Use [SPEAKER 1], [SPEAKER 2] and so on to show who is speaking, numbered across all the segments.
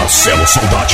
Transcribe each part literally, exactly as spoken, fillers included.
[SPEAKER 1] Marcelo Saudade.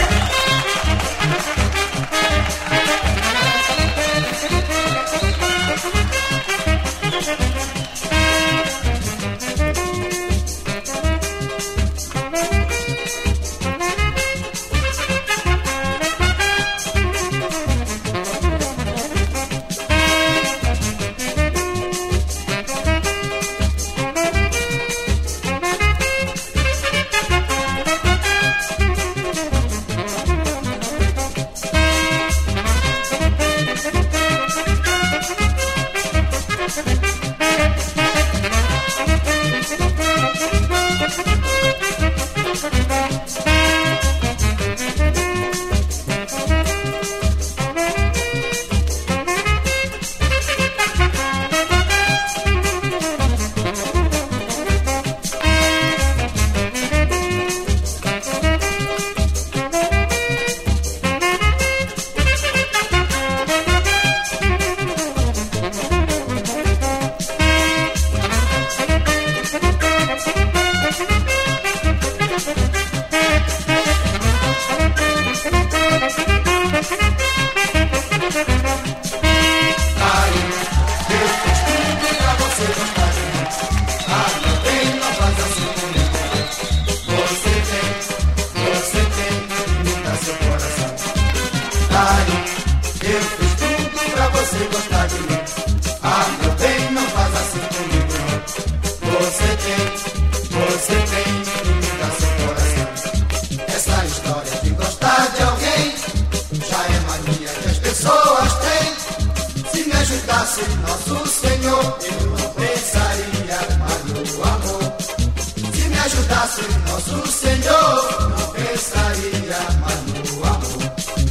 [SPEAKER 2] Nosso Senhor, eu não pensaria mais no amor. Se me ajudasse, nosso Senhor, não pensaria mais no amor.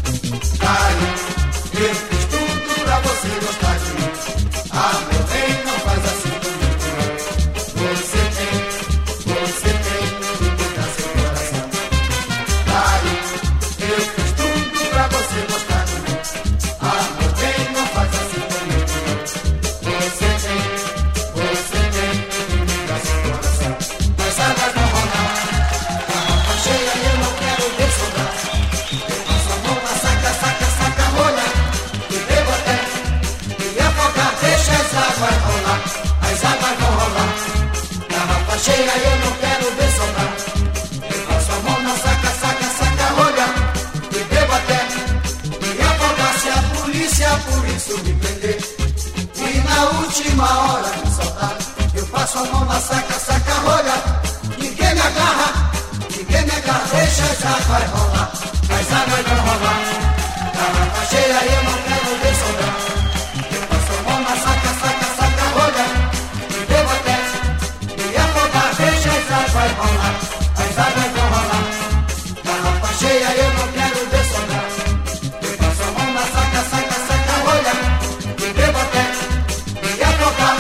[SPEAKER 2] Caio, eu fiz tudo pra você gostar de mim. Ah, meu bem, não faz assim comigo. Você tem, você tem que dar seu coração. Caio, eu fiz tudo pra você gostar de mim. Ah, meu bem, não faz assim comigo. Você tem, você tem que dar seu coração. Mas águas vão rolar, garrafa cheia eu não quero ver sobrar. Eu passo a mão na saca, saca, saca, rolha. E bebo até me afogar, deixa as águas rolar. As águas vão rolar, garrafa cheia eu não quero ver sobrar. Eu passo a mão na saca, saca, saca, rolha. E bebo até me afogar, se a polícia por isso me prender e na última hora me soltar. Eu passo a mão na saca, saca, rolha. Ninguém me agarra, ninguém me agarra, deixa as águas rolar. As águas vão rolar, garrafa cheia eu não quero ver sobrar. Eu passo a mão na saca, saca, saca, rolha. E bebo até me afogar, deixa as águas rolar. As águas vão rolar, garrafa cheia eu não quero ver sobrar. Eu passo a mão na saca, saca, saca, rolha. E bebo até me afogar.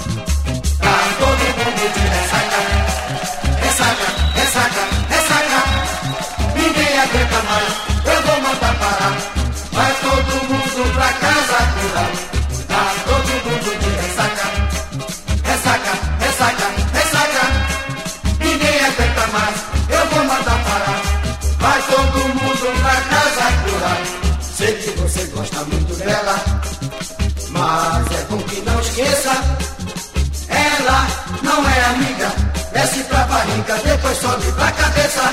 [SPEAKER 2] Tá todo mundo de ressaca, ressaca, ressaca, ressaca. Ninguém aguenta mais, eu vou mandar parar. Vai todo mundo pra casa curar. Tá todo mundo de ressaca, ressaca, ressaca, ressaca. Ninguém aguenta mais, eu vou mandar parar. Vai todo mundo pra casa curar. Sei que você gosta muito dela, mas é bom que não esqueça. Ela não é amiga, desce pra barriga, depois sobe pra cabeça.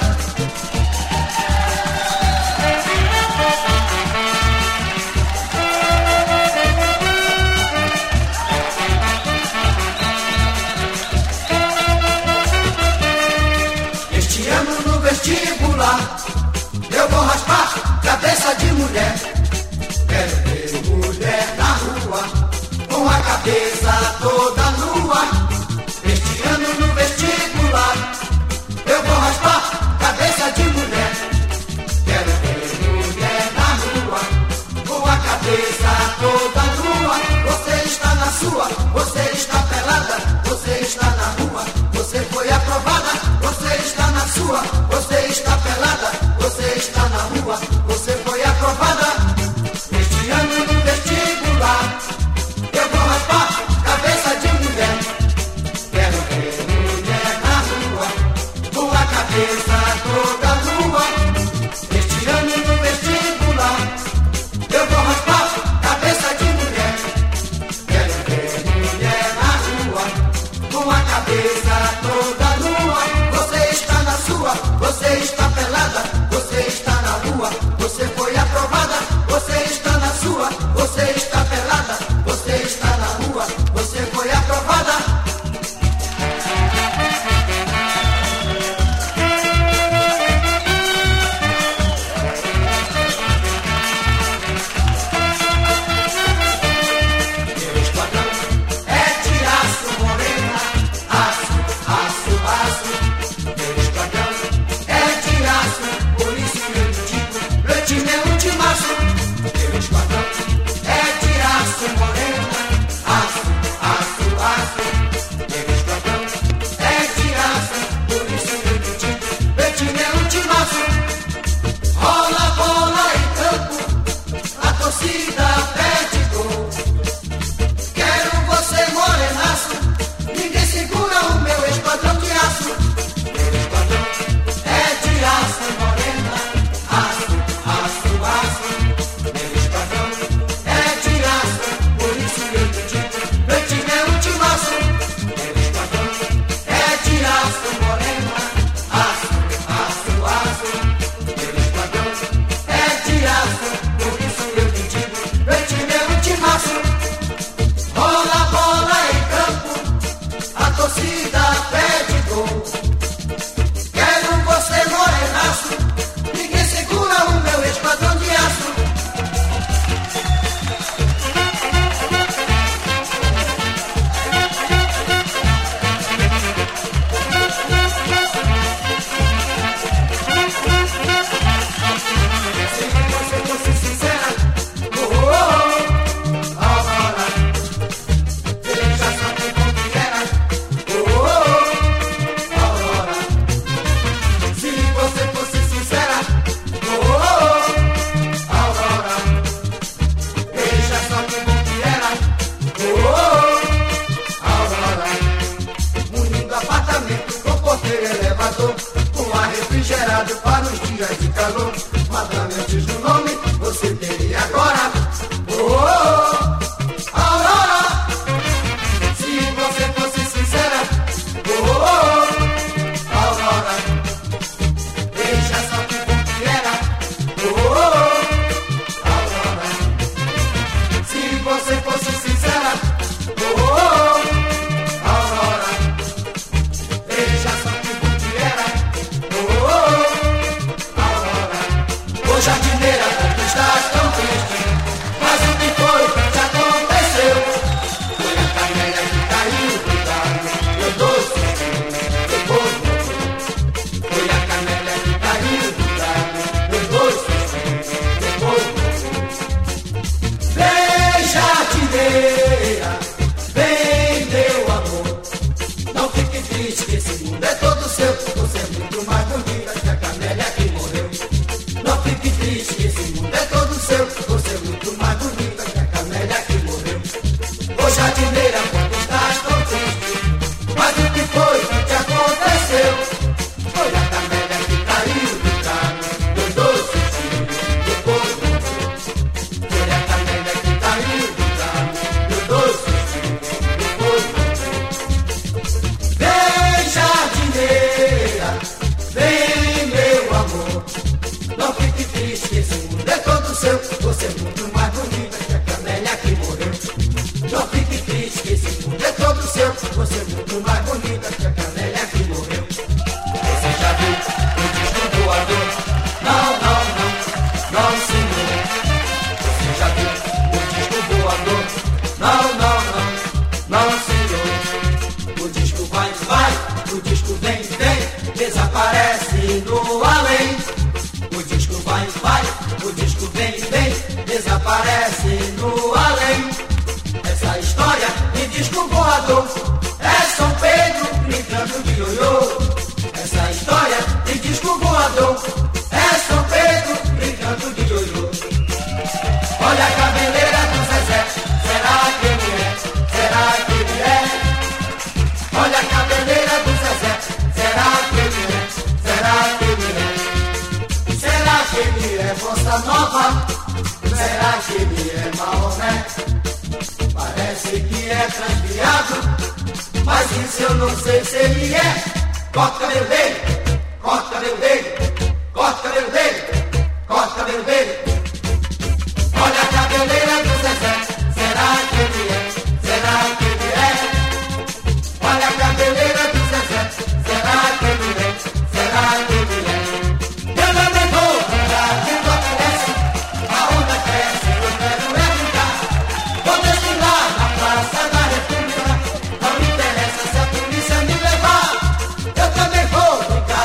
[SPEAKER 2] Este ano no vestibular eu vou raspar cabeça de mulher. Quero ver mulher na rua com a cabeça toda nua. Este ano no vestibular eu vou raspar cabeça de mulher. Quero ver mulher na rua com a cabeça toda nua. Você está na sua, você está pelada, você está na rua, você foi aprovada. Você está na sua, você está pelada, você está na rua, você foi aprovada. Este ano no vestibular eu vou raspar cabeça de mulher. Quero ver mulher na rua com a cabeça toda nua. preparado para os dias de calor. Madame, antes do nome, você teria agora. Oh, oh, oh, Aurora, se você fosse sincera. Oh, oh, oh, Aurora, deixa só que bom que era. Oh, oh, oh, Aurora, se você fosse sincera. Oh, oh, oh, Aurora, deixa só que bom que era. Oh, oh, oh, Aurora, ô jardineira, tu estás tão triste, mas o que foi que aconteceu? Foi a camélia que caiu do galho, meu doce filho, depois morreu. Foi a camélia que caiu do galho, meu doce filho, depois morreu. Vem, jardineira, vem, meu amor, não fique triste que esse mundo é todo seu. Você é muito mais bonita que a camélia que morreu. Não fique triste que esse mundo é todo seu. Você é muito mais bonita que a camélia que morreu. Ô jardineira, quando estás tão triste, mas o que foi que te aconteceu? Foi a camélia que caiu do carro, meu doce filho, depois morreu. Foi a camélia que caiu do carro, meu doce filho, depois morreu. Vem, jardineira, vem, meu amor, não fique triste que esse mundo é todo seu. Você é muito mais bonita que a camélia que morreu. Não fique triste que esse mundo é todo seu. Você é muito mais bonita que a camélia que morreu. Você já viu o disco voador? Não, não, não, não, senhor. Você já viu o disco voador? Não, não, não, não, senhor. O disco vai, vai, o disco vem, vem, desaparece no além. O disco vai, vai, o disco vem, vem, desaparece no além. Essa história de disco voador é São Pedro brincando de ioiô. Essa história de disco voador é São Pedro brincando de ioiô. Olha a cabeleira do Zezé, será que ele é? Será que ele é? Olha a cabeleira do Zezé, será que ele é? Será que ele é? Será que ele é bossa nova? Será que ele é Maomé? Parece que é transviado, mas isso eu não sei se ele é. Corta o cabelo dele, corta o cabelo dele, corta o cabelo dele, corta o cabelo dele. Olha a cabeleira do Zezé, será que ele é? Será que ele é? Olha a cabeleira do Zezé, será que ele é? Será que ele é? Eu também vou brincar, que não aparece, a onda cresce, eu quero é brincar. Vou desfilar na Praça da República, não me interessa se a polícia me levar. Eu também vou brincar.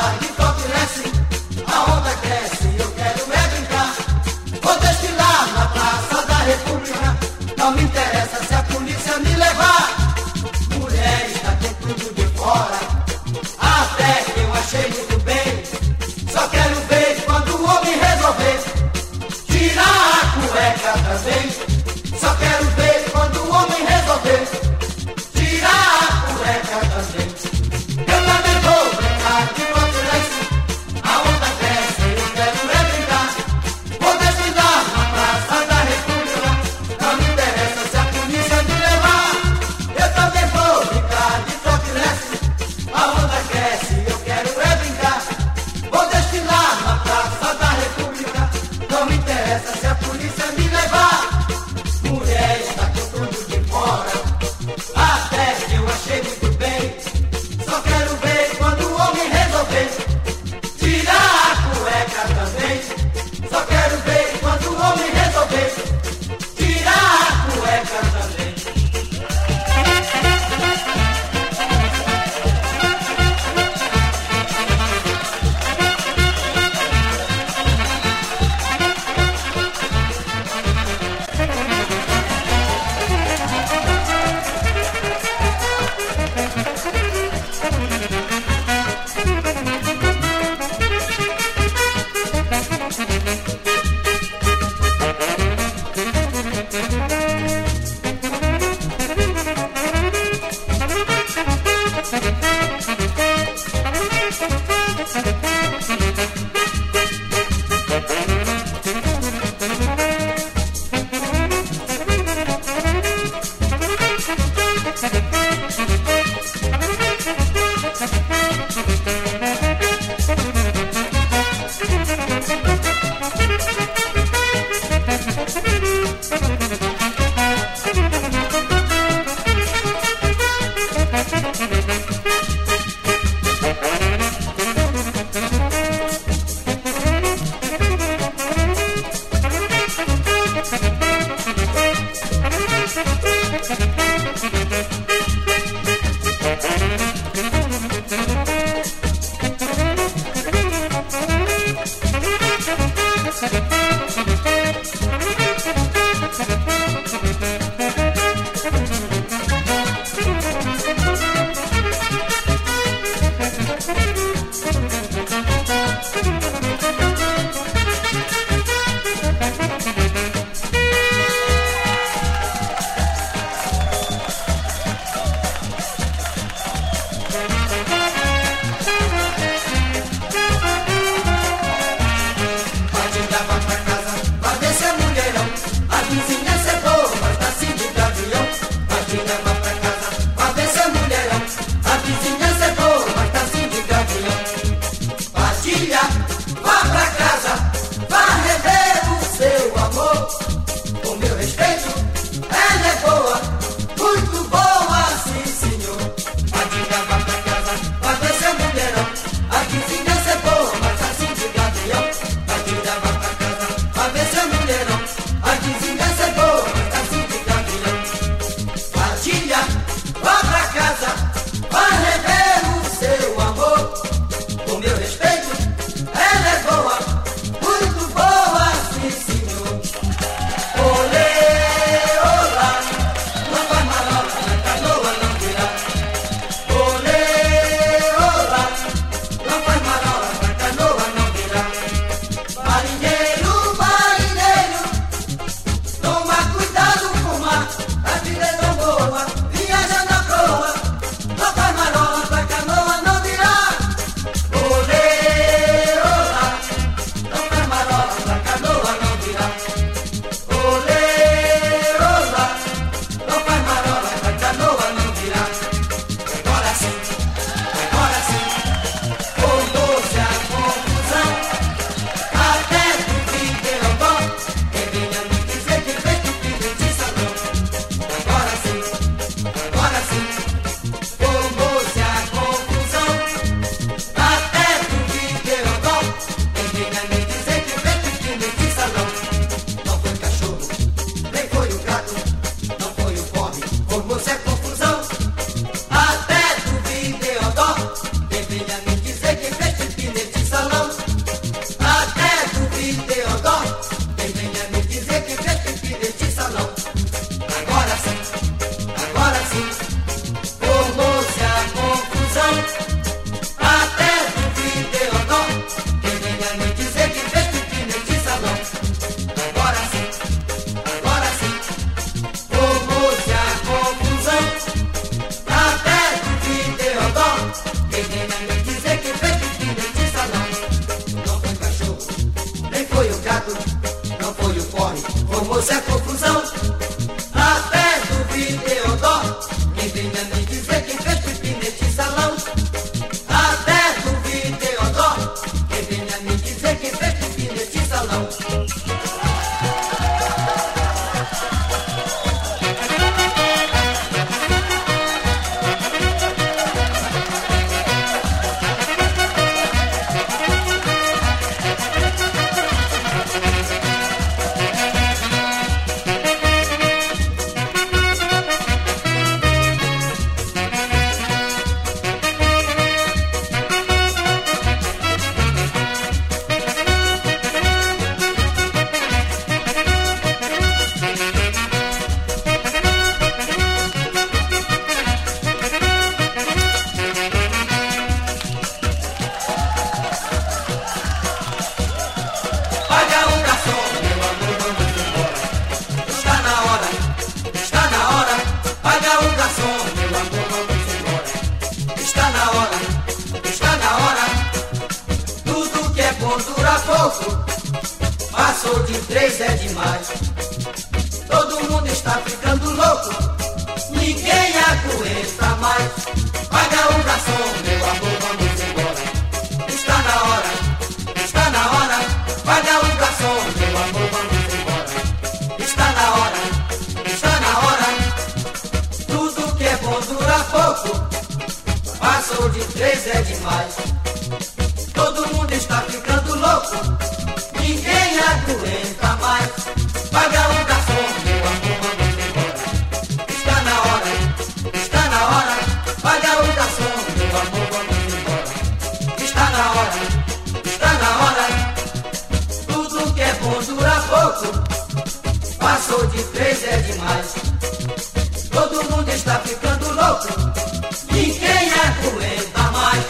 [SPEAKER 2] bom dura pouco, passou de três é demais. Todo mundo está ficando louco, ninguém aguenta mais. Paga o garçom, meu amor, vamos embora. Está na hora, está na hora. Paga o garçom, meu amor, vamos embora. Está na hora, está na hora. Tudo que é bom dura pouco, passou de três é demais. Todo mundo está ficando louco, ninguém aguenta mais. Paga o garçom, meu amor, vamos embora. Está na hora, está na hora. Paga o garçom, meu amor, vamos embora. Está na hora, está na hora. Tudo que é bom dura pouco, passou de três é demais. Todo mundo está ficando louco, ninguém aguenta mais.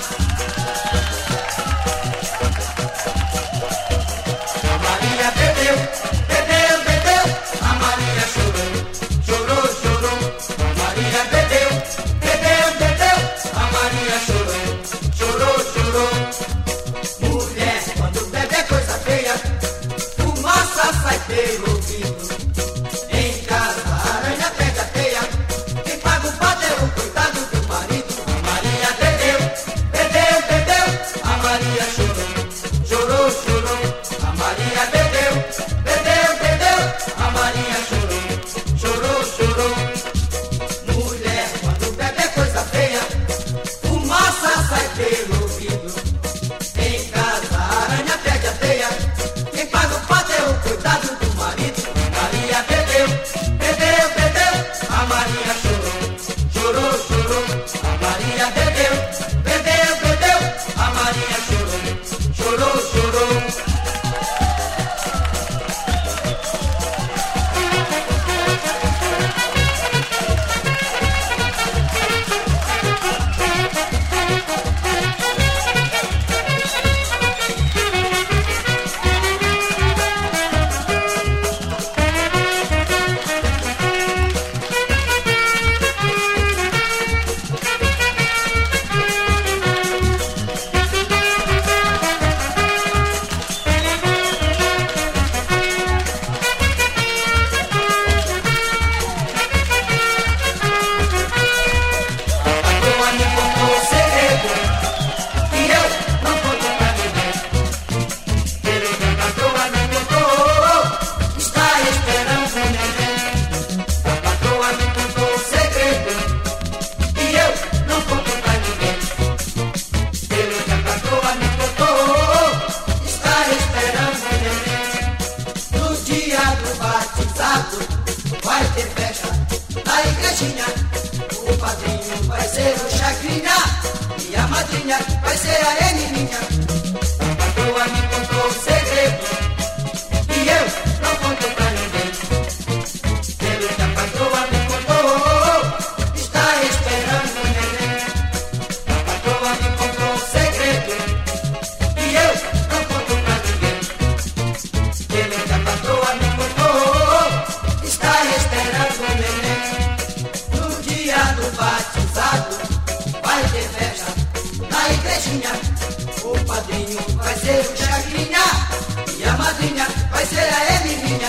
[SPEAKER 2] A Maria bebeu, bebeu, bebeu. A Maria chorou, chorou, chorou. A Maria bebeu, bebeu, bebeu. A Maria chorou, chorou, chorou. Mulher, quando bebe é coisa feia, fumaça sai pelo ouvido. Em casa a aranha pega a teia, quem paga o pato é o coitado do marido. A Maria bebeu, bebeu, bebeu. A Maria chorou, chorou, chorou. A Maria bebeu, bebeu, bebeu. A Maria chorou, chorou, chorou. Mulher, quando bebe é coisa feia, fumaça sai pelo ouvido. Em casa a aranha pega a teia, quem paga o pato é o coitado do marido. A Maria bebeu, bebeu, bebeu. A Maria chorou, chorou, chorou. A Maria bebeu, bebeu, bebeu. A Maria chorou, chorou, chorou. Vai ter festa na igrejinha, o padrinho vai ser o Chacrinha e a madrinha vai ser a Enininha. A patroa me contou o segredo e eu não conto pra ninguém. Pelo que a patroa me contou, está esperando o neném. A patroa me contou o segredo e eu não conto pra ninguém. Pelo que a patroa me contou, está esperando o neném. No dia do batizado vai ter festa na igrejinha, o padrinho vai ser o Chacrinha e a madrinha vai ser a Emilinha.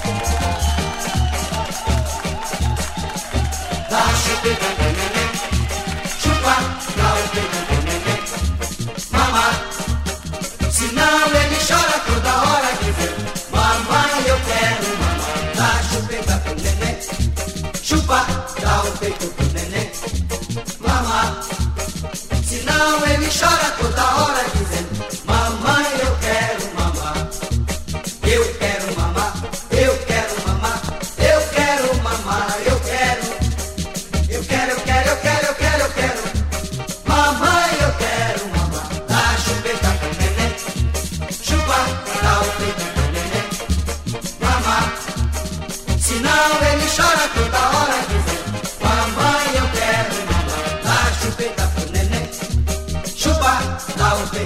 [SPEAKER 2] Dá chupeta pro neném, chupa, dá o peito pro neném, mamar, senão ele chora toda hora dizendo: mamãe, eu quero mamar. Dá chupeta pro neném, chupa, dá o peito pro neném, mamar, senão ele chora toda hora dizendo: mamãe, eu quero mamar. Eu quero mamar, eu quero mamar, eu quero mamar, eu quero. Eu quero, eu quero, eu quero, eu quero, eu quero. Mamãe, eu quero mamar. Dá chupeta pro neném, chupa, dá o peito pro neném, mamar, senão ele chora toda hora dizendo: mamãe, eu quero mamar. Dá chupeta pro neném, chupa, dá o peito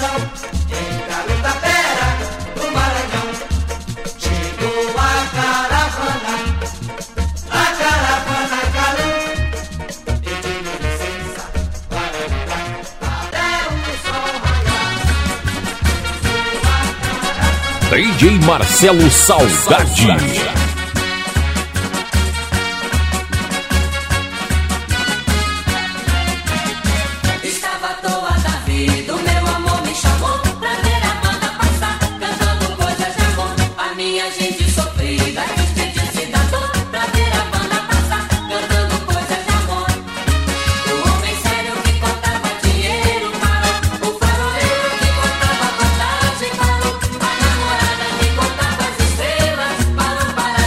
[SPEAKER 2] emoção. Em Garota Pera, no Maranhão, chegou a caravana, a caravana Calão. Pedindo licença para entrar até o sol raiar.
[SPEAKER 1] D J Marcelo Saudade.
[SPEAKER 3] Estava à toa da vida, o meu amor me chamou pra ver a banda passar, cantando coisas de amor. A minha gente sofrida, despediu-se da dor pra ver a banda passar, cantando coisas de amor. O homem sério que contava dinheiro parou, o faroleiro que contava vantagem parou, a namorada que contava as estrelas parou para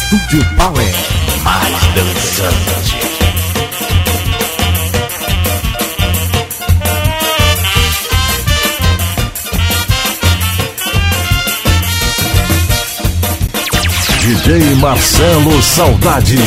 [SPEAKER 1] Estúdio Power, mais dançante. D J Marcelo Saudade.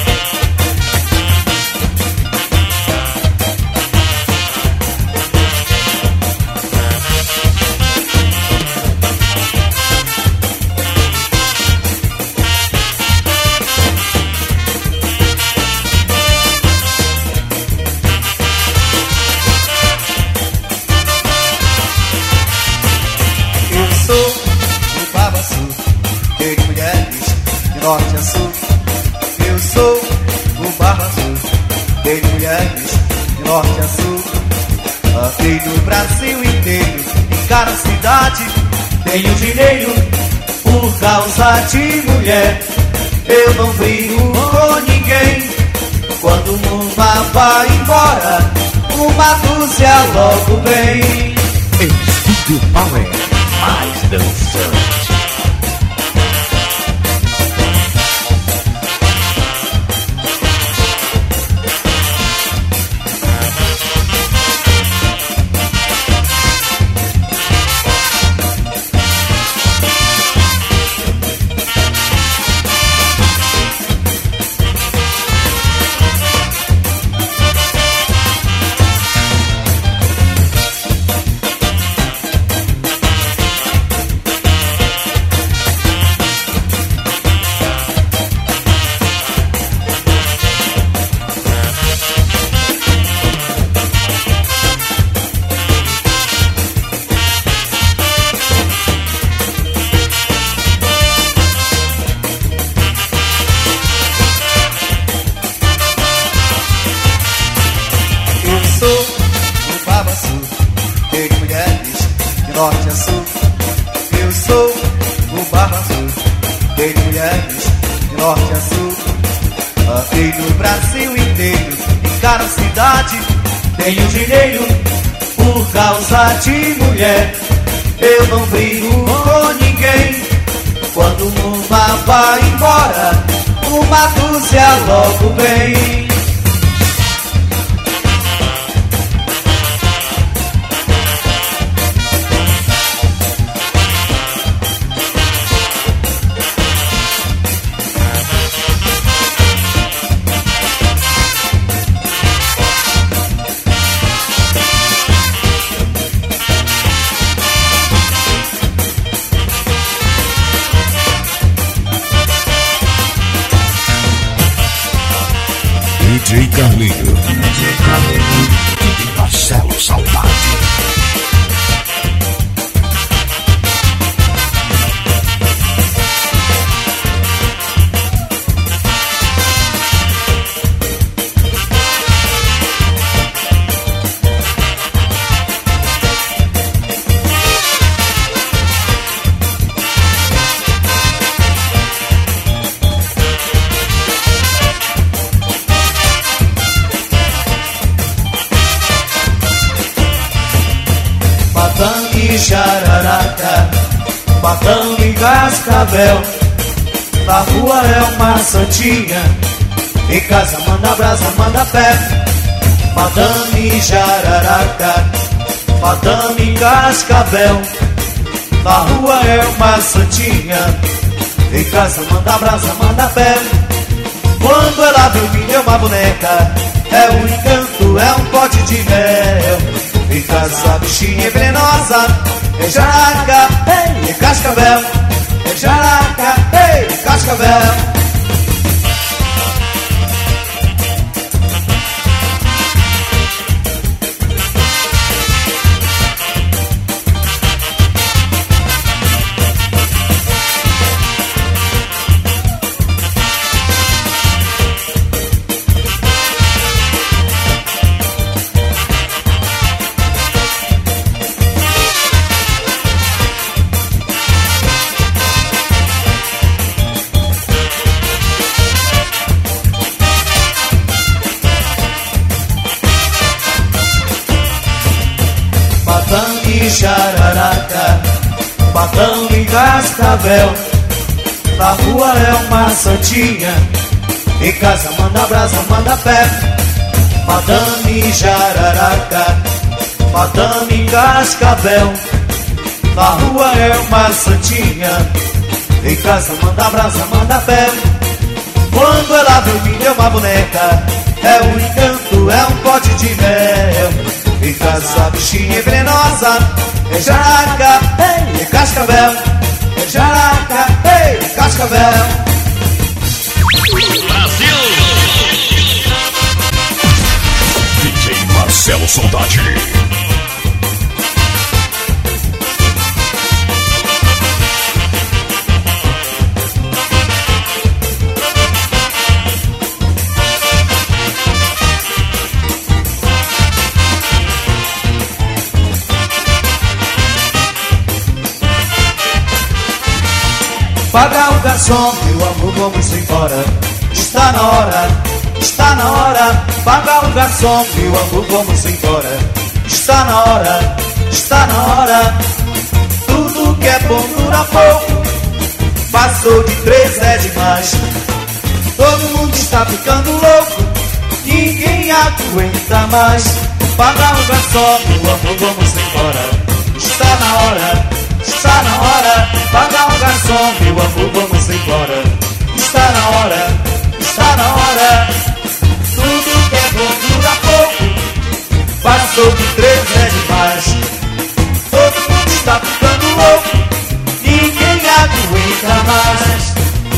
[SPEAKER 4] Norte a sul, eu sou o Barba Azul. Tenho mulheres de norte a sul. Andei no Brasil inteiro, em cada cidade. Tenho dinheiro por causa de mulher. Eu não brigo com ninguém. Quando uma vai embora, uma dúzia logo vem.
[SPEAKER 1] Estúdio Power, mais dançante.
[SPEAKER 4] Norte a sul, eu sou o Barba Azul. Tenho mulheres de norte a sul. Andei no Brasil inteiro, em cada cidade. Tenho dinheiro por causa de mulher. Eu não brigo com ninguém. Quando uma vai embora, uma dúzia logo vem.
[SPEAKER 1] D J Carlinho, D J Carlinho e Marcelo Saudade.
[SPEAKER 4] Jararaca, Batão e Cascavel. Na rua é uma santinha, em casa manda brasa, manda pé. Madame Jararaca, Madame Cascavel. Na rua é uma santinha, em casa manda brasa, manda pé. Quando ela viu me deu uma boneca, é um encanto, é um pote de mel. Em casa a bichinha é venenosa, é jaraca, ei, é cascavel. É jaraca, ei, é cascavel. Batão e Jararaca, Batão e Cascavel. na rua é uma santinha, em casa manda brasa, manda pé. Madame Jararaca, Madame Cascavel, na rua é uma santinha, em casa manda brasa, manda pé. Quando ela vê me deu uma boneca, é um encanto, é um pote de mel. Em casa a bichinha é venenosa, é Jararaca, ei, é Cascavel, é Jararaca, ei, é Cascavel.
[SPEAKER 1] Brasil! D J Marcelo Saudade.
[SPEAKER 4] Paga o garçom, meu amor, vamos embora. Está na hora, está na hora. Paga o garçom, meu amor, vamos embora. Está na hora, está na hora. Tudo que é bom dura pouco. Passou de três é demais. Todo mundo está ficando louco, ninguém aguenta mais. Paga o garçom, meu amor, vamos embora. Está na hora, está na hora. Paga o garçom, meu amor, vamos embora. Está na hora, está na hora. Tudo que é bom dura pouco. Passou de três é demais. Todo mundo está ficando louco, ninguém aguenta mais.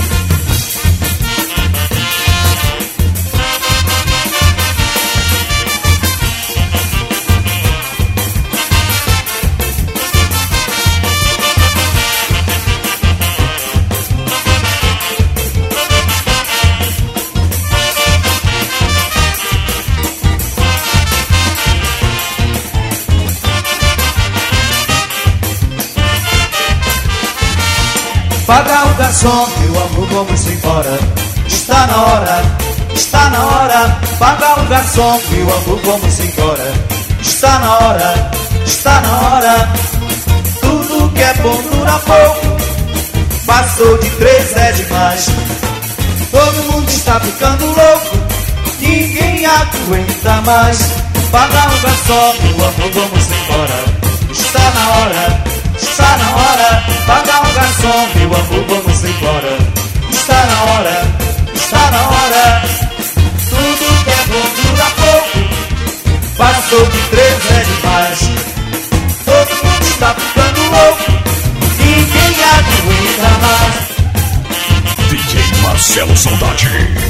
[SPEAKER 4] Paga o garçom, meu amor, vamos embora. Está na hora, está na hora. Paga o garçom, meu amor, vamos embora. Está na hora, está na hora. Tudo que é bom dura pouco. Passou de três é demais. Todo mundo está ficando louco, ninguém aguenta mais. Paga o garçom, meu amor, vamos embora. Está na hora, está na hora. Paga o garçom, meu amor, vamos embora. Está na hora, está na hora. Tudo que é bom dura pouco. Passou de três é demais. Todo mundo está ficando louco, ninguém aguenta mais.
[SPEAKER 1] D J Marcelo Saudade.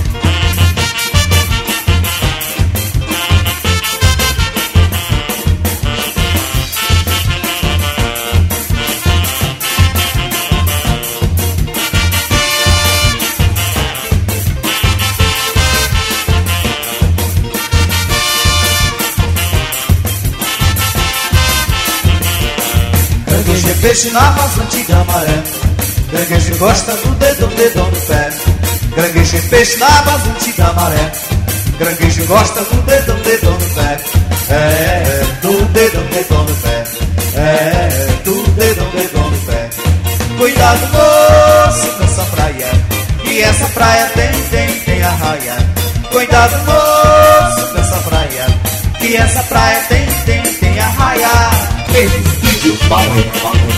[SPEAKER 4] Caranguejo é peixe na vazante da maré. Caranguejo gosta do dedão, dedão do pé. Caranguejo é peixe na vazante da maré. Caranguejo gosta do dedão, dedão do pé. É, do dedão, dedão do pé. É, do dedão, dedão do pé. Cuidado, moço, nessa praia, que essa praia tem, tem, tem arraia. Cuidado, moço, nessa praia, que essa praia tem, tem, tem arraia.
[SPEAKER 1] Vídeo Power Power.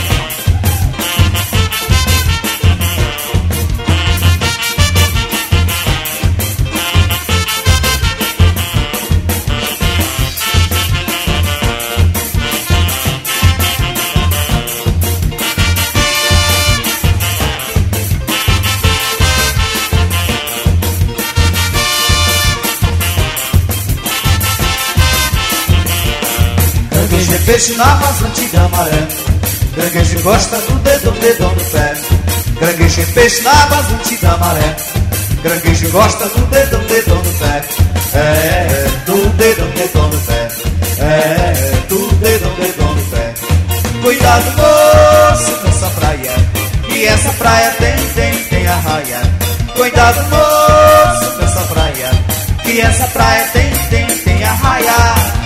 [SPEAKER 4] Caranguejo é peixe na vazante da maré. Caranguejo gosta do dedão, dedão do pé. Caranguejo é peixe na vazante da maré. Caranguejo gosta do dedão, dedão do pé. É, do dedão, dedão do pé. É, do dedão, dedão do pé. Cuidado, moço, nessa praia, que essa praia tem, tem, tem arraia. Cuidado, moço, nessa praia, que essa praia tem, tem, tem arraia.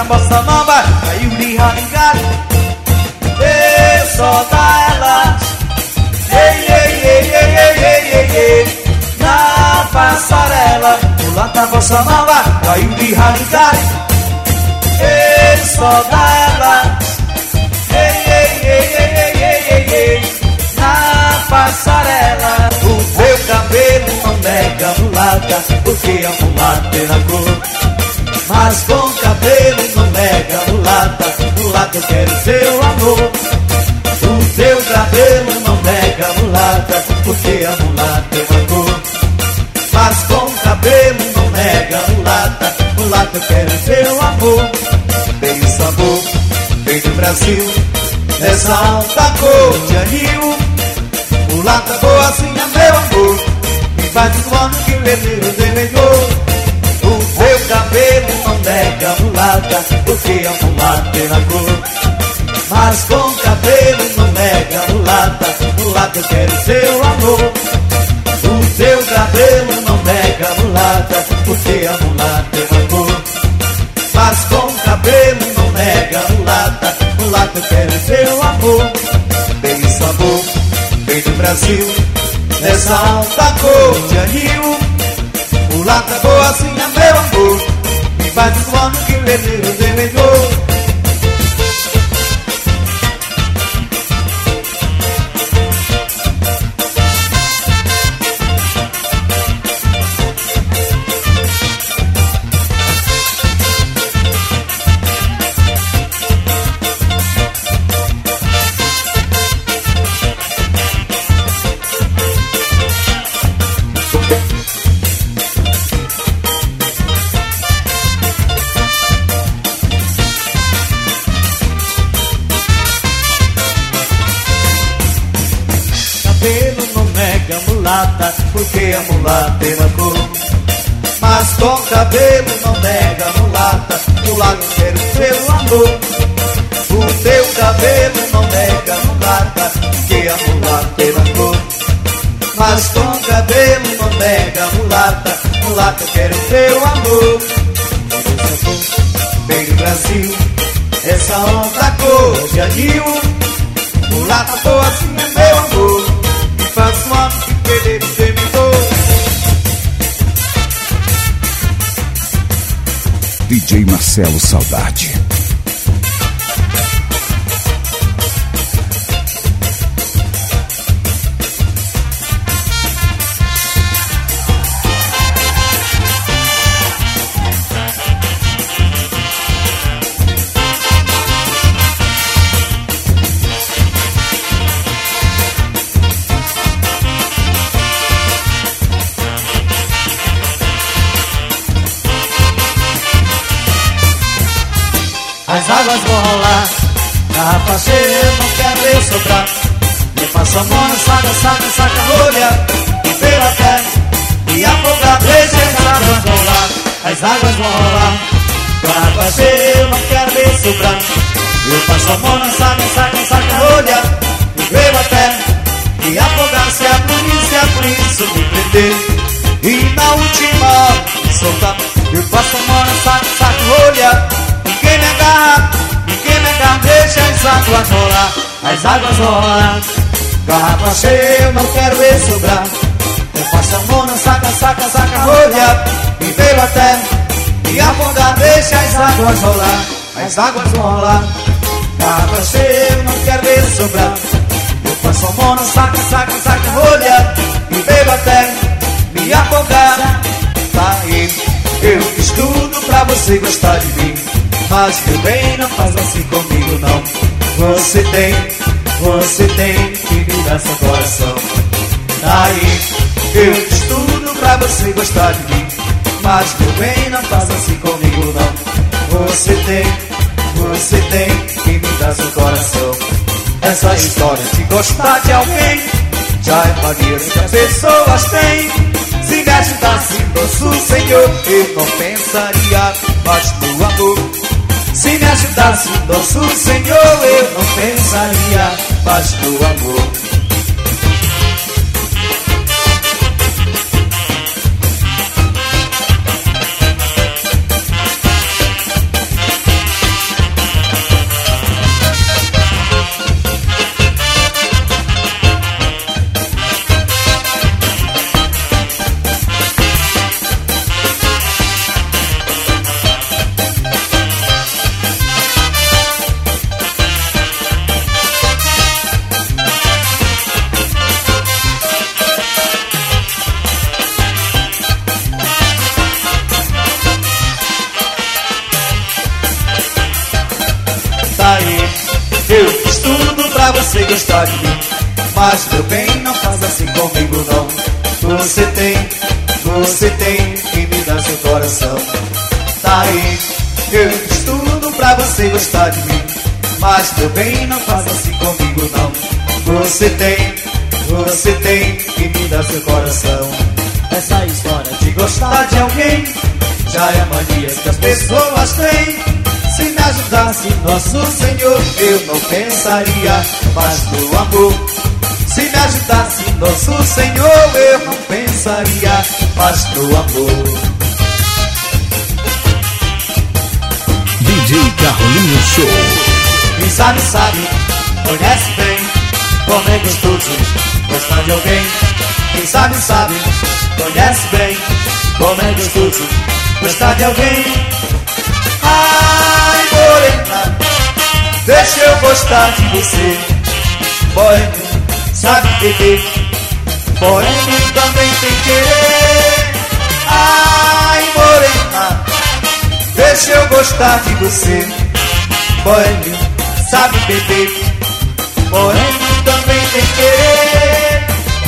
[SPEAKER 4] bossa nova, caiu de rasgado. Ei, só dá elas. Ei, ei, ei, ei, ei, ei, ei, ei. Na passarela, mulata bossa nova, caiu de rasgado. Ei, só dá elas. Ei, ei, ei, ei, ei, ei, ei, ei. Na passarela, o teu cabelo não nega mulata, porque a mulata é na cor. Mas com cabelo não nega mulata, mulata eu quero seu amor. O teu cabelo não nega mulata, porque a mulata é na cor. Mas com cabelo não nega mulata, mulata eu quero seu amor. Bem sabor, vem do Brasil, nessa alta cor de anil. Mulata boazinha, meu amor, me faz um ano que o vermelho vermelhou. O teu cabelo não nega mulata, porque a mulata é na cor. Mas com cabelo não nega mulata, mulata eu quero seu amor. O teu cabelo não nega mulata, porque a mulata é na cor. Mas com cabelo não nega mulata, mulata eu quero seu amor. Bem sabor, vem do Brasil, nessa alta cor de anil. Mulata boazinha, meu amor, me faz um ano que o vermelho vermelhou. Mulata, porque a mulata é na cor. Mas com cabelo não nega mulata, mulata eu quero seu amor. O teu cabelo não nega mulata, porque a mulata é na cor. Mas com cabelo não nega mulata, mulata eu quero seu amor. Vem do Brasil, essa onda cor de anil. Mulata boazinha, meu amor, me faz um ano que perder o terminou.
[SPEAKER 1] D J Marcelo Saudade.
[SPEAKER 4] As águas vão rolar, garrafa cheia, eu não quero ver sobrar. Me passa a mão na saca, saca, saca, rolha, e pela terra, e afogar, deixa as águas rolar. As águas vão rolar, garrafa cheia, eu não quero ver sobrar. Eu passo a mão na saca, saca, saca, rolha, e pela terra, e afogar, se a polícia, a polícia me prender. E na última hora, me soltar. Eu passo a mão na saca, saca, rolha, ninguém me agarra, ninguém me agarra, deixa as águas rolar. As águas rolam, garrafa cheia, eu não quero ver sobrar. Eu faço a mão na saca, saca, saca, rolha, e veio até me afogar, deixa as águas rolar. As águas vão rolar, garrafa cheia, eu não quero ver sobrar. Eu faço a mão na saca, saca, saca, rolha, e veio até me afogar. Tá aí, eu fiz tudo pra você gostar de mim, mas meu bem, não faz assim comigo não. Você tem, você tem que me dar seu coração. Aí, eu fiz tudo pra você gostar de mim, mas meu bem, não faz assim comigo não. Você tem, você tem que me dar seu coração. Essa história de gostar de alguém já é mania que as pessoas têm. Se me ajudasse, nosso Senhor, eu não pensaria mais no amor. Se me ajudasse, nosso Senhor, eu não pensaria mais no amor. gostar de mim. Mas meu bem, não faz assim comigo não. Você tem, você tem que me dar seu coração. Tá aí, eu fiz tudo pra você gostar de mim. Mas meu bem, não faz assim comigo não. Você tem, você tem que me dar seu coração. Essa história de gostar de alguém já é mania que as pessoas têm. Se me ajudasse nosso Senhor, eu não pensaria mais no amor. Se me ajudasse nosso Senhor, eu não pensaria mais no amor.
[SPEAKER 1] D J Carlinhos Show.
[SPEAKER 4] Quem sabe, sabe, conhece bem como é gostoso gostar de alguém. Quem sabe, sabe, conhece bem como é gostoso gostar de alguém. Ai, morena, deixa eu gostar de você. Boêmio, sabe beber, boêmio também tem querer. Ai, morena, deixa eu gostar de você. Boêmio, sabe beber, boêmio também tem querer.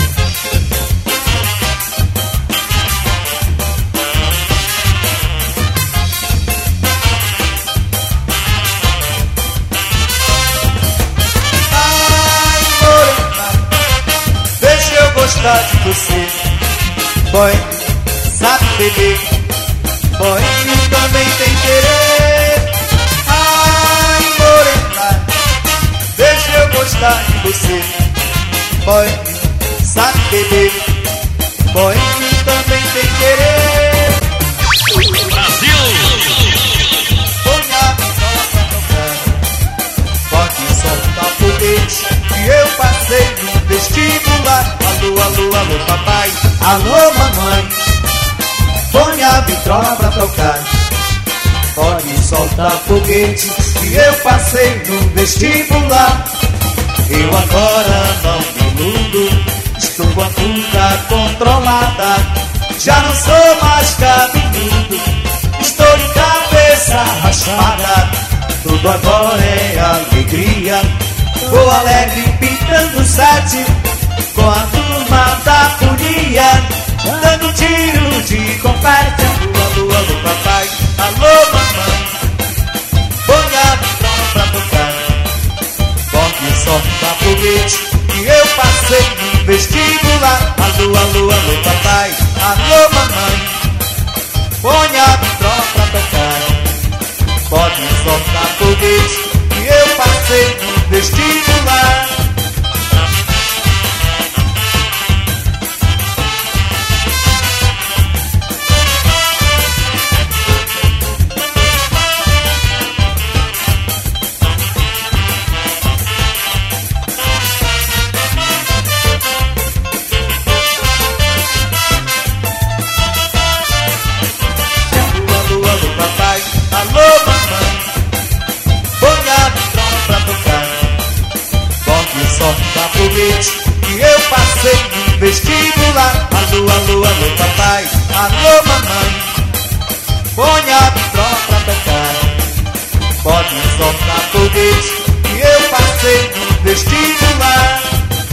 [SPEAKER 4] Ai, morena, deixa eu gostar de você. Boêmio, sabe beber, boêmio também tem querer. Ai, morena, deixa eu gostar de você. Boêmio, sabe beber, boêmio também tem querer.
[SPEAKER 1] Brasil!
[SPEAKER 4] Põe a pistola pra tocar, pode soltar foguete, que eu passei no vestibular. Alô, alô, alô, papai, alô, mamãe. Põe a vitrola pra tocar, pode soltar foguete, que eu passei no vestibular. Eu agora não me iludo, estou com a fuga controlada. Já não sou mais cabeludo, estou de cabeça raspada. Tudo agora é alegria, vou alegre pintando sete com a turma da folia, dando tiro de confete. Alô, alô, alô, papai, alô, mamãe. Põe a vitrola pra tocar, pode soltar foguete, que eu passei no vestibular. Alô, alô, alô, papai, alô, mamãe. Põe a vitrola pra tocar, pode soltar foguete, que eu passei no vestibular. Que eu passei no vestibular. Alô, alô, alô, papai, alô, mamãe. Põe a vitrola pra tocar, pode soltar foguete, que eu passei no vestibular.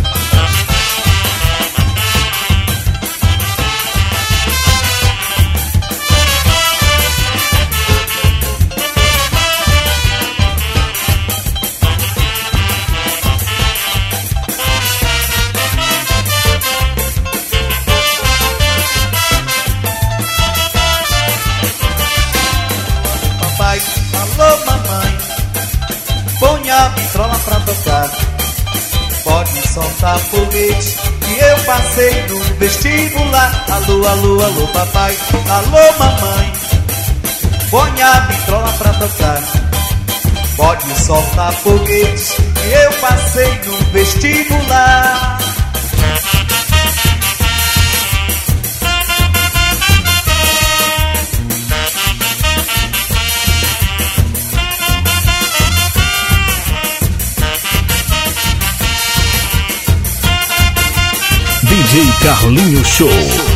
[SPEAKER 4] Alô, mamãe, põe a vitrola pra tocar, pode soltar foguete, que eu passei no vestibular. Alô, alô, alô, papai, alô, mamãe. Põe a vitrola pra tocar, pode soltar foguete, que eu passei no vestibular.
[SPEAKER 1] D J Carlinhos Show.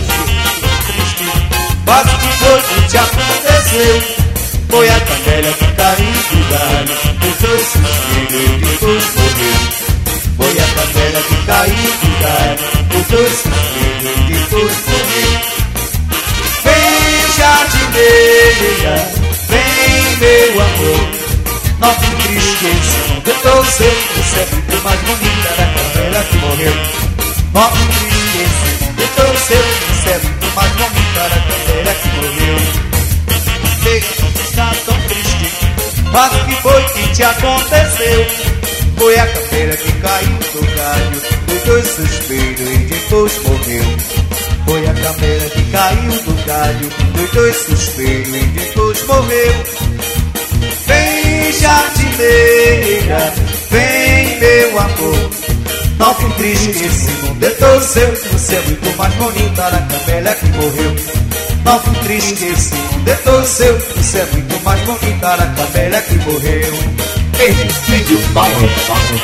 [SPEAKER 4] Mas o que foi que te aconteceu? Foi a canela que caiu do galho, o seu sossego e depois morreu. Foi a camélia que caiu do galho, os dois suspiros e depois morreu. Vem, jardineira, vem, meu amor, nosso triste esse mundo eu tô seu, você é muito mais bonita da camélia que morreu. Nosso triste esse mundo eu tô seu, você é muito mais bonita da camélia que morreu. Deixa de estar tão triste, mas o que foi que te aconteceu? Foi a caveira que caiu do galho, os dois suspiros e depois morreu. Foi a caveira que caiu do galho, os dois suspiros e depois morreu. Vem, jardineira, vem, meu amor, não fique triste, esse mundo é todo seu, você é muito mais bonita da camélia que morreu. Não fique triste, esse mundo é todo seu, você é muito mais bonita da camélia que morreu.
[SPEAKER 1] Ei, vídeo Paulo, Paulo.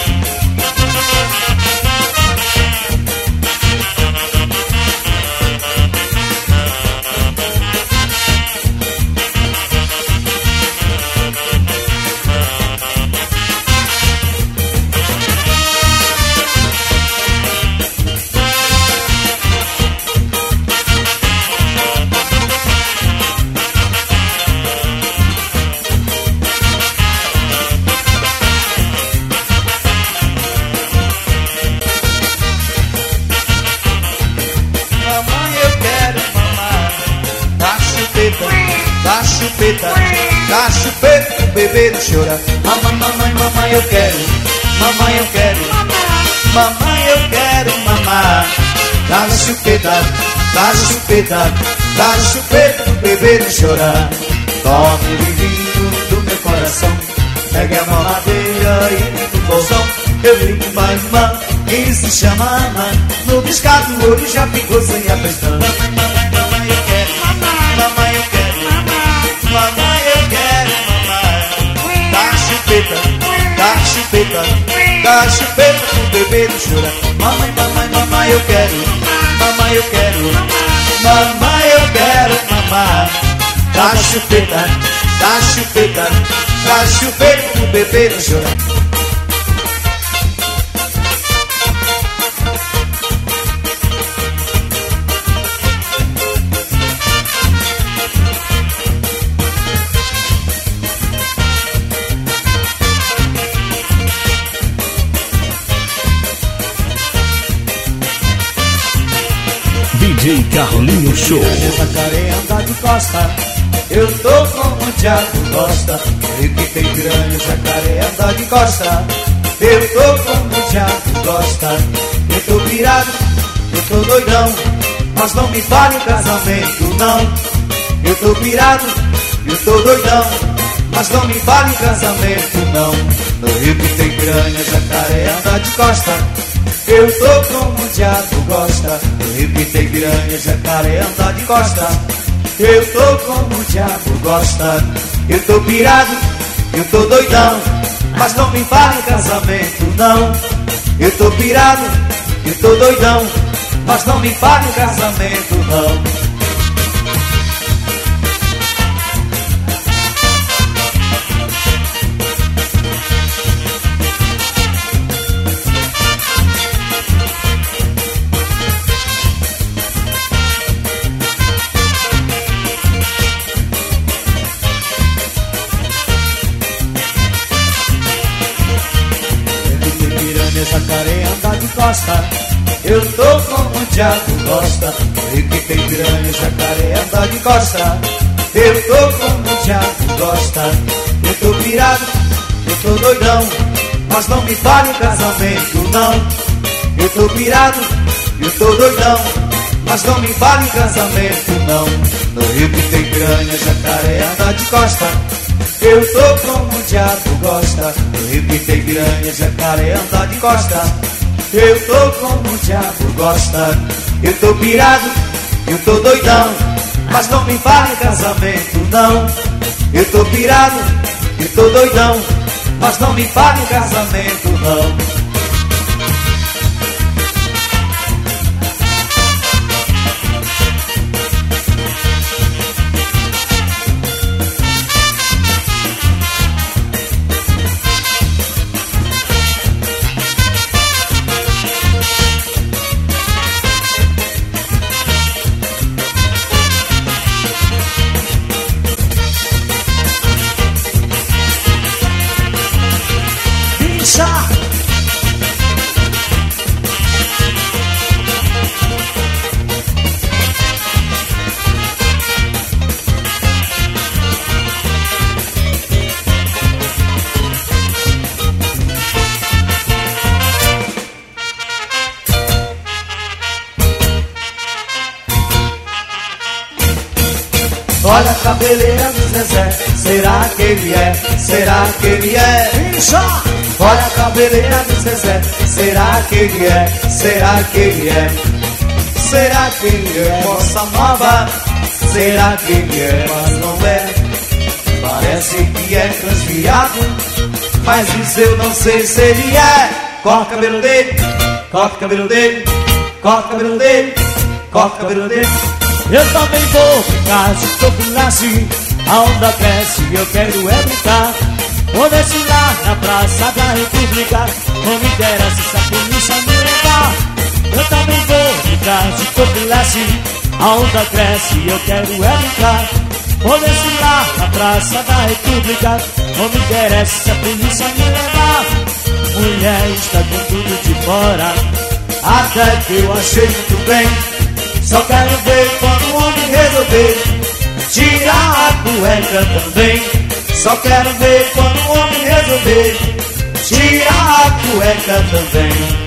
[SPEAKER 4] Dá chupeta, dá chupeta pro bebê não chorar. Mamãe, mamãe, mamãe eu quero, mamãe eu quero, mamãe eu quero mamar. Dá chupeta, dá chupeta, dá chupeta pro bebê não chorar. Tome o vinho do meu coração, pegue a mamadeira e no bolsão. Eu brinco com a irmã, que se chama Ana, no piscar do olho já ficou sem a pestana. Mamãe, mamãe, mamãe eu quero, mamãe eu quero, mamãe eu quero mamar. Dá chupeta, dá chupeta, dá chupeta pro bebê não chorar. Mamãe, mamãe, mamãe eu quero, mamãe eu quero, mamãe eu quero mamar. Dá chupeta, dá chupeta, dá chupeta pro bebê não chorar.
[SPEAKER 1] D J Carlinhos Show.
[SPEAKER 4] Jacaré anda de costa, eu tô como o Thiago gosta. Eu que tem piranha, jacaré anda de costa, eu tô como o Thiago gosta. Eu tô pirado, eu tô doidão, mas não me fale em casamento não. Eu tô pirado, eu tô doidão, mas não me fale em casamento não. No Rio que tem piranha, jacaré anda de costa, eu tô como o Thiago gosta. No Rio que tem piranha, jacaré anda de costa, eu tô como o Thiago gosta. Eu tô pirado, eu tô doidão, mas não me fale em casamento não. Eu tô pirado, eu tô doidão, mas não me fale em casamento não. Jacaré anda de costa, eu tô como o Thiago gosta. Eu que tem piranha, jacaré anda de costa, eu tô como o Thiago gosta. Eu tô pirado, eu tô doidão, mas não me fale em casamento não. Eu tô pirado, eu tô doidão, mas não me fale em casamento não. No Rio que tem piranha, jacaré anda de costa, eu tô como o Thiago gosta. No Rio que tem piranha, jacaré anda de costa, eu tô como o Thiago gosta. Eu tô pirado, eu tô doidão, mas não me fale em casamento não. Eu tô pirado, eu tô doidão, mas não me fale em casamento não. Olha a cabeleira do Zezé, será que ele é? Será que ele é? Incha! Olha a cabeleira do Zezé, será que ele é? Será que ele é? Será que ele é bossa nova? Será que ele é? Mas não é. Parece que é transviado, mas isso eu não sei se ele é. Corta o cabelo dele, corta o cabelo dele, corta o cabelo dele, corta o cabelo dele. Eu também vou brincar de topilace, a onda cresce e eu quero é brincar. Vou desfilar na Praça da República, não me interessa se a polícia me levar. Eu também vou brincar de topilace, a onda cresce e eu quero é brincar. Vou desfilar na Praça da República, não me interessa se a polícia me levar. Mulher está com tudo de fora, até que eu achei muito bem. Só quero ver quando o homem resolver tirar a cueca também. Só quero ver quando o homem resolver tirar a cueca também.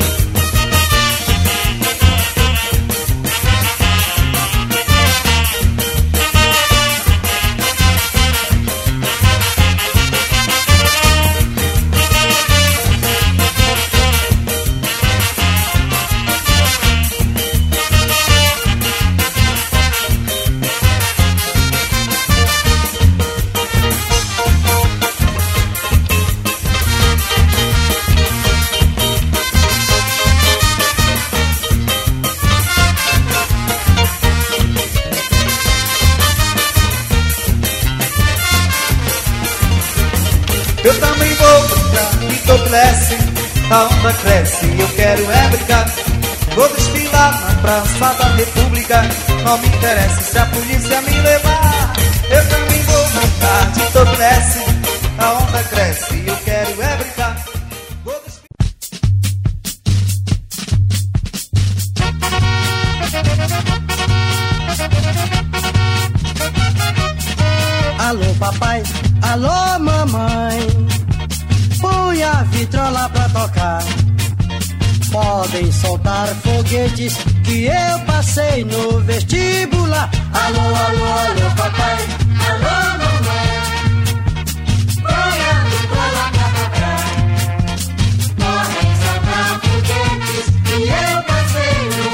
[SPEAKER 4] Eu também vou brincar e toplesse, a onda cresce e eu quero é brincar. Vou desfilar na Praça da República, não me interessa se a polícia me levar. Eu também vou brincar de toplesse, a onda cresce e eu quero é brincar. Vou
[SPEAKER 5] Alô papai, alô mamãe, põe a vitrola pra tocar. Podem soltar foguetes que eu passei no vestibular. Alô, alô, alô papai, alô mamãe, põe a vitrola pra tocar. Podem soltar foguetes que eu passei no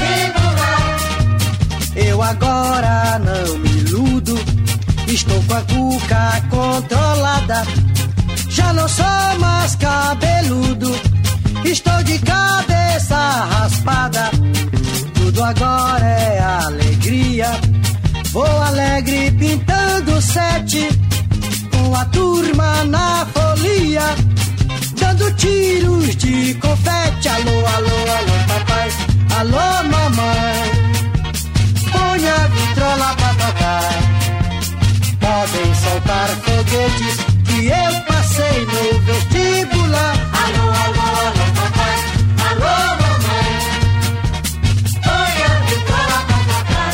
[SPEAKER 5] vestibular. Eu agora não me iludo, estou com a cuca controlada. Já não sou mais cabeludo, estou de cabeça raspada. Tudo agora é alegria. Vou alegre pintando sete, com a turma na folia, dando tiros de confete. Alô, alô, alô papai, alô mamãe, põe a vitrola pra tocar. Podem soltar foguetes que eu passei no vestibular. Alô, alô, alô papai, alô mamãe, põe a vitrola pra tocar.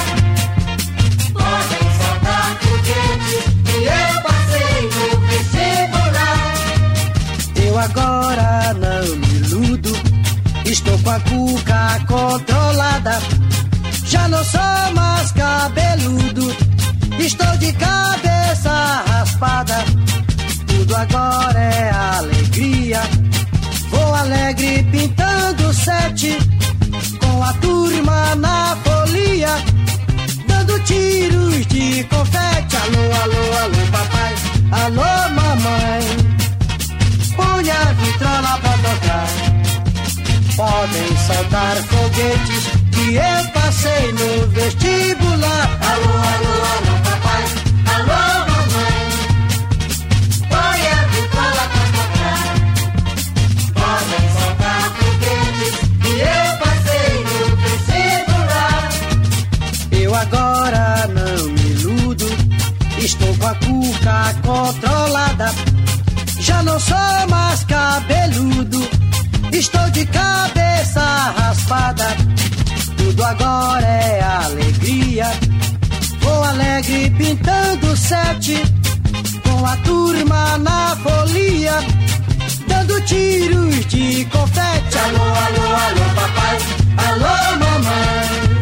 [SPEAKER 5] Podem soltar foguetes que eu passei no vestibular. Eu agora não me iludo, estou com a cuca controlada. Já não sou mais cabeludo, estou de cabeça raspada. Tudo agora é alegria. Vou alegre pintando sete, com a turma na folia, dando tiros de confete. Alô, alô, alô papai, alô mamãe, põe a vitrola pra tocar. Podem soltar foguetes que eu passei no vestibular. Alô, alô, alô papai, alô mamãe, põe a vitrola pra tocar. Podem soltar foguetes que eu passei no vestibular. Eu agora não me iludo, estou com a cuca controlada. Já não sou mais cabeludo, estou de cabeça raspada. Tudo agora é alegria. Vou alegre pintando sete, com a turma na folia, dando tiros de confete. Alô, alô, alô papai, alô mamãe,